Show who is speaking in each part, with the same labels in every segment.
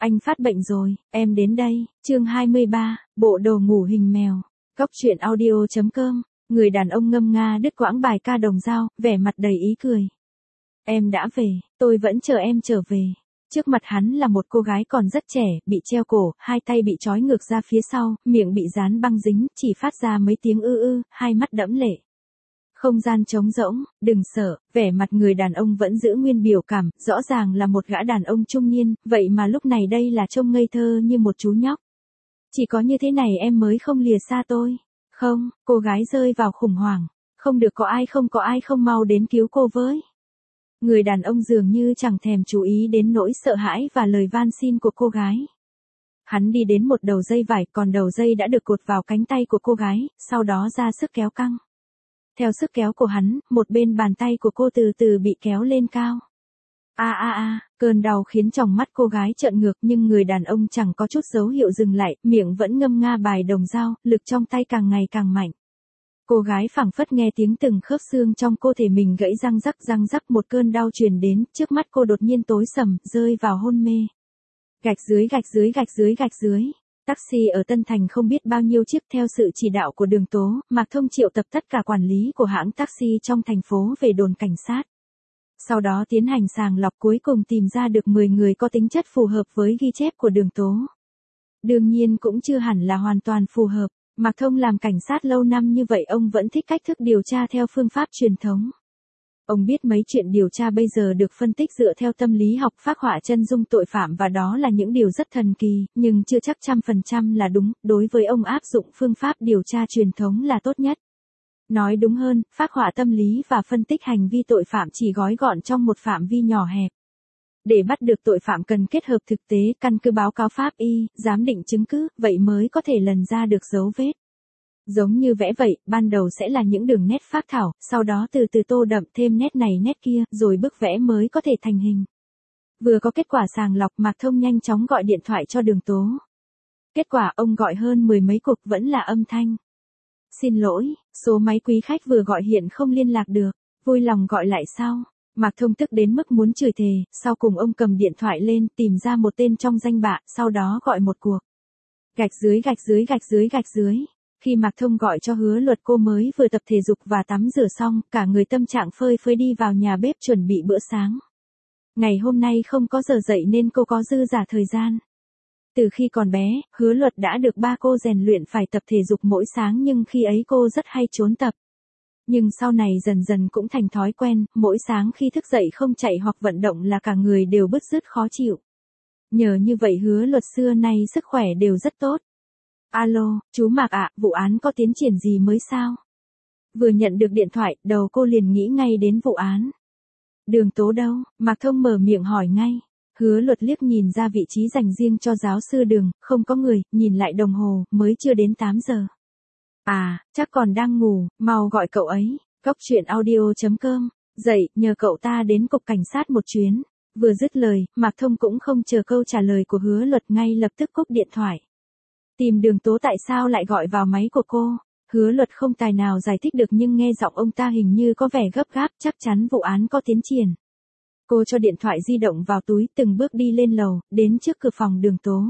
Speaker 1: Anh phát bệnh rồi, em đến đây. Chương 23, bộ đồ ngủ hình mèo. Góc truyện audio.com. Người đàn ông ngâm nga đứt quãng bài ca Đồng Dao, vẻ mặt đầy ý cười. Em đã về, tôi vẫn chờ em trở về. Trước mặt hắn là một cô gái còn rất trẻ, bị treo cổ, hai tay bị trói ngược ra phía sau, miệng bị dán băng dính, chỉ phát ra mấy tiếng ư, hai mắt đẫm lệ. Không gian trống rỗng, đừng sợ, vẻ mặt người đàn ông vẫn giữ nguyên biểu cảm, rõ ràng là một gã đàn ông trung niên, vậy mà lúc này đây là trông ngây thơ như một chú nhóc. Chỉ có như thế này em mới không lìa xa tôi. Không, cô gái rơi vào khủng hoảng. Không được, có ai không mau đến cứu cô với. Người đàn ông dường như chẳng thèm chú ý đến nỗi sợ hãi và lời van xin của cô gái. Hắn đi đến một đầu dây vải, còn đầu dây đã được cột vào cánh tay của cô gái, sau đó ra sức kéo căng. Theo sức kéo của hắn, một bên bàn tay của cô từ từ bị kéo lên cao. Cơn đau khiến tròng mắt cô gái trợn ngược, nhưng người đàn ông chẳng có chút dấu hiệu dừng lại, miệng vẫn ngâm nga bài Đồng Dao, lực trong tay càng ngày càng mạnh. Cô gái phảng phất nghe tiếng từng khớp xương trong cơ thể mình gãy răng rắc, một cơn đau truyền đến, trước mắt cô đột nhiên tối sầm, rơi vào hôn mê. Gạch dưới. Taxi ở Tân Thành không biết bao nhiêu chiếc, theo sự chỉ đạo của Đường Tố, Mạc Thông triệu tập tất cả quản lý của hãng taxi trong thành phố về đồn cảnh sát. Sau đó tiến hành sàng lọc, cuối cùng tìm ra được 10 người có tính chất phù hợp với ghi chép của Đường Tố. Đương nhiên cũng chưa hẳn là hoàn toàn phù hợp. Mạc Thông làm cảnh sát lâu năm như vậy, ông vẫn thích cách thức điều tra theo phương pháp truyền thống. Ông biết mấy chuyện điều tra bây giờ được phân tích dựa theo tâm lý học, phác họa chân dung tội phạm, và đó là những điều rất thần kỳ, nhưng chưa chắc 100% là đúng. Đối với ông, áp dụng phương pháp điều tra truyền thống là tốt nhất. Nói đúng hơn, phác họa tâm lý và phân tích hành vi tội phạm chỉ gói gọn trong một phạm vi nhỏ hẹp. Để bắt được tội phạm cần kết hợp thực tế, căn cứ báo cáo pháp y, giám định chứng cứ, vậy mới có thể lần ra được dấu vết. Giống như vẽ vậy, ban đầu sẽ là những đường nét phác thảo, sau đó từ từ tô đậm thêm nét này nét kia, rồi bức vẽ mới có thể thành hình. Vừa có kết quả sàng lọc, Mạc Thông nhanh chóng gọi điện thoại cho Đường Tố. Kết quả ông gọi hơn 10 mấy cuộc vẫn là âm thanh. Xin lỗi, số máy quý khách vừa gọi hiện không liên lạc được, vui lòng gọi lại sau. Mạc Thông tức đến mức muốn chửi thề, sau cùng ông cầm điện thoại lên, tìm ra một tên trong danh bạ, sau đó gọi một cuộc. Gạch dưới. Khi Mạc Thông gọi cho Hứa Luật, cô mới vừa tập thể dục và tắm rửa xong, cả người tâm trạng phơi phới đi vào nhà bếp chuẩn bị bữa sáng. Ngày hôm nay không có giờ dậy nên cô có dư dả thời gian. Từ khi còn bé, Hứa Luật đã được ba cô rèn luyện phải tập thể dục mỗi sáng, nhưng khi ấy cô rất hay trốn tập. Nhưng sau này dần dần cũng thành thói quen, mỗi sáng khi thức dậy không chạy hoặc vận động là cả người đều bứt rứt khó chịu. Nhờ như vậy Hứa Luật xưa nay sức khỏe đều rất tốt. Alo, chú Mạc ạ, vụ án có tiến triển gì mới sao? Vừa nhận được điện thoại, đầu cô liền nghĩ ngay đến vụ án. Đường Tố đâu? Mạc Thông mở miệng hỏi ngay. Hứa Luật liếc nhìn ra vị trí dành riêng cho giáo sư Đường, không có người, nhìn lại đồng hồ, mới chưa đến 8 giờ. Chắc còn đang ngủ, mau gọi cậu ấy. Góc truyện audio.com. Dậy, nhờ cậu ta đến cục cảnh sát một chuyến. Vừa dứt lời, Mạc Thông cũng không chờ câu trả lời của Hứa Luật, ngay lập tức cúp điện thoại. Tìm Đường Tố tại sao lại gọi vào máy của cô? Hứa Luật không tài nào giải thích được, nhưng nghe giọng ông ta hình như có vẻ gấp gáp, chắc chắn vụ án có tiến triển. Cô cho điện thoại di động vào túi, từng bước đi lên lầu, đến trước cửa phòng Đường Tố.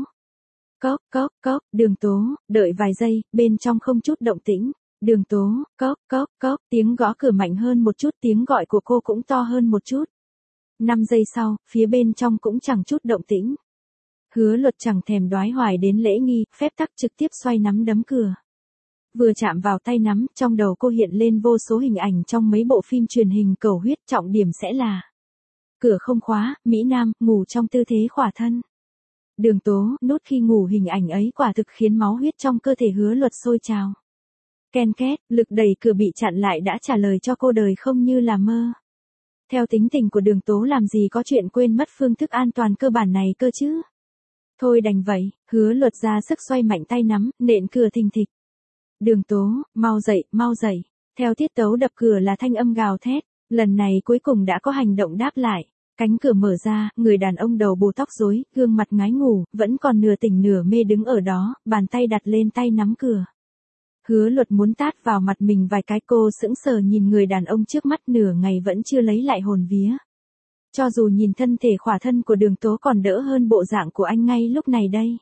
Speaker 1: Cốc, Đường Tố, đợi vài giây, bên trong không chút động tĩnh. Đường Tố, cốc, tiếng gõ cửa mạnh hơn một chút, tiếng gọi của cô cũng to hơn một chút. 5 giây sau, phía bên trong cũng chẳng chút động tĩnh. Hứa Luật chẳng thèm đoái hoài đến lễ nghi, phép tắc trực tiếp xoay nắm đấm cửa. Vừa chạm vào tay nắm, trong đầu cô hiện lên vô số hình ảnh trong mấy bộ phim truyền hình cầu huyết, trọng điểm sẽ là cửa không khóa, Mỹ Nam, ngủ trong tư thế khỏa thân. Đường Tố, nốt khi ngủ, hình ảnh ấy quả thực khiến máu huyết trong cơ thể Hứa Luật sôi trào. Ken két, lực đẩy cửa bị chặn lại đã trả lời cho cô đời không như là mơ. Theo tính tình của Đường Tố làm gì có chuyện quên mất phương thức an toàn cơ bản này cơ chứ. Thôi đành vậy, Hứa Luật ra sức xoay mạnh tay nắm, nện cửa thình thịch. Đường Tố, mau dậy. Theo tiết tấu đập cửa là thanh âm gào thét, lần này cuối cùng đã có hành động đáp lại. Cánh cửa mở ra, người đàn ông đầu bù tóc rối, gương mặt ngái ngủ, vẫn còn nửa tỉnh nửa mê đứng ở đó, bàn tay đặt lên tay nắm cửa. Hứa Luật muốn tát vào mặt mình vài cái, cô sững sờ nhìn người đàn ông trước mắt, nửa ngày vẫn chưa lấy lại hồn vía. Cho dù nhìn thân thể khỏa thân của Đường Tố còn đỡ hơn bộ dạng của anh ngay lúc này đây.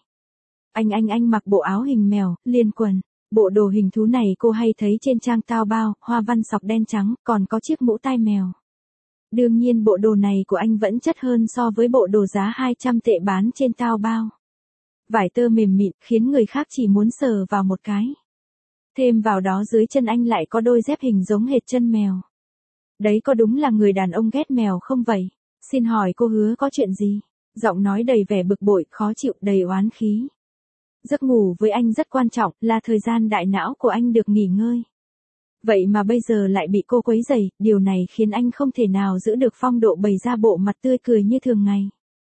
Speaker 1: Anh mặc bộ áo hình mèo, liên quần. Bộ đồ hình thú này cô hay thấy trên trang Taobao, hoa văn sọc đen trắng, còn có chiếc mũ tai mèo. Đương nhiên bộ đồ này của anh vẫn chất hơn so với bộ đồ giá 200 tệ bán trên Taobao. Vải tơ mềm mịn khiến người khác chỉ muốn sờ vào một cái. Thêm vào đó dưới chân anh lại có đôi dép hình giống hệt chân mèo. Đấy có đúng là người đàn ông ghét mèo không vậy? Xin hỏi cô Hứa có chuyện gì? Giọng nói đầy vẻ bực bội, khó chịu, đầy oán khí. Giấc ngủ với anh rất quan trọng, là thời gian đại não của anh được nghỉ ngơi. Vậy mà bây giờ lại bị cô quấy rầy, điều này khiến anh không thể nào giữ được phong độ bày ra bộ mặt tươi cười như thường ngày.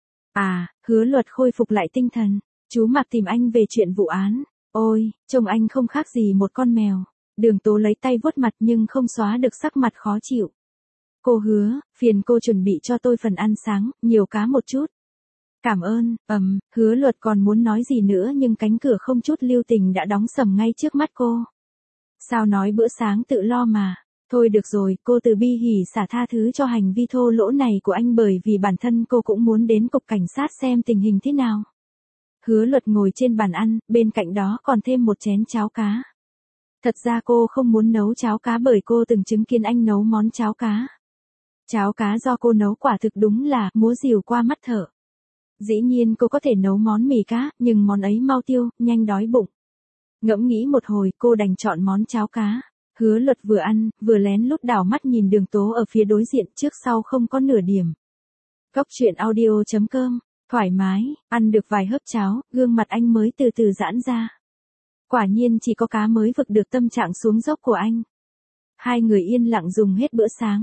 Speaker 1: Hứa Luật khôi phục lại tinh thần. Chú Mạc tìm anh về chuyện vụ án. Ôi, trông anh không khác gì một con mèo. Đường Tố lấy tay vuốt mặt nhưng không xóa được sắc mặt khó chịu. Cô Hứa, phiền cô chuẩn bị cho tôi phần ăn sáng, nhiều cá một chút. Cảm ơn. Hứa Luật còn muốn nói gì nữa nhưng cánh cửa không chút lưu tình đã đóng sầm ngay trước mắt cô. Sao nói bữa sáng tự lo mà. Thôi được rồi, cô từ bi hỉ xả tha thứ cho hành vi thô lỗ này của anh bởi vì bản thân cô cũng muốn đến cục cảnh sát xem tình hình thế nào. Hứa Luật ngồi trên bàn ăn, bên cạnh đó còn thêm một chén cháo cá. Thật ra cô không muốn nấu cháo cá bởi cô từng chứng kiến anh nấu món cháo cá. Cháo cá do cô nấu quả thực đúng là múa rìu qua mắt thợ. Dĩ nhiên cô có thể nấu món mì cá, nhưng món ấy mau tiêu, nhanh đói bụng. Ngẫm nghĩ một hồi cô đành chọn món cháo cá. Hứa Luật vừa ăn, vừa lén lút đảo mắt nhìn Đường Tố ở phía đối diện trước sau không có nửa điểm. Cốc truyện audio.com, thoải mái, ăn được vài hớp cháo, gương mặt anh mới từ từ giãn ra. Quả nhiên chỉ có cá mới vực được tâm trạng xuống dốc của anh. Hai người yên lặng dùng hết bữa sáng.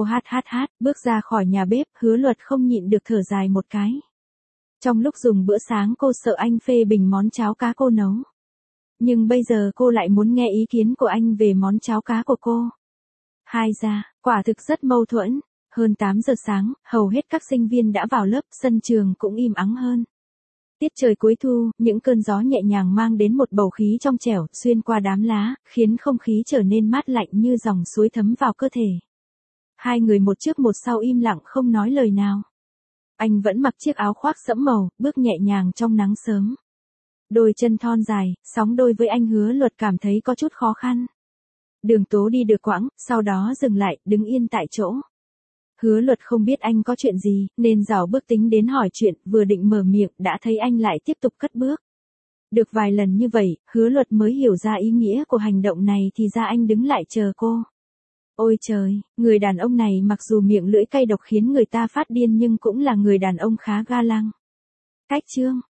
Speaker 1: Bước ra khỏi nhà bếp, Hứa Luật không nhịn được thở dài một cái. Trong lúc dùng bữa sáng cô sợ anh phê bình món cháo cá cô nấu. Nhưng bây giờ cô lại muốn nghe ý kiến của anh về món cháo cá của cô. Quả thực rất mâu thuẫn. Hơn 8 giờ sáng, hầu hết các sinh viên đã vào lớp, sân trường cũng im ắng hơn. Tiết trời cuối thu, những cơn gió nhẹ nhàng mang đến một bầu khí trong trẻo, xuyên qua đám lá, khiến không khí trở nên mát lạnh như dòng suối thấm vào cơ thể. Hai người một trước một sau im lặng không nói lời nào. Anh vẫn mặc chiếc áo khoác sẫm màu, bước nhẹ nhàng trong nắng sớm. Đôi chân thon dài, sóng đôi với anh. Hứa Luật cảm thấy có chút khó khăn. Đường Tố đi được quãng, sau đó dừng lại, đứng yên tại chỗ. Hứa Luật không biết anh có chuyện gì, nên dảo bước tính đến hỏi chuyện, vừa định mở miệng, đã thấy anh lại tiếp tục cất bước. Được vài lần như vậy, Hứa Luật mới hiểu ra ý nghĩa của hành động này, thì ra anh đứng lại chờ cô. Ôi trời, người đàn ông này mặc dù miệng lưỡi cay độc khiến người ta phát điên nhưng cũng là người đàn ông khá ga lăng. Cách chương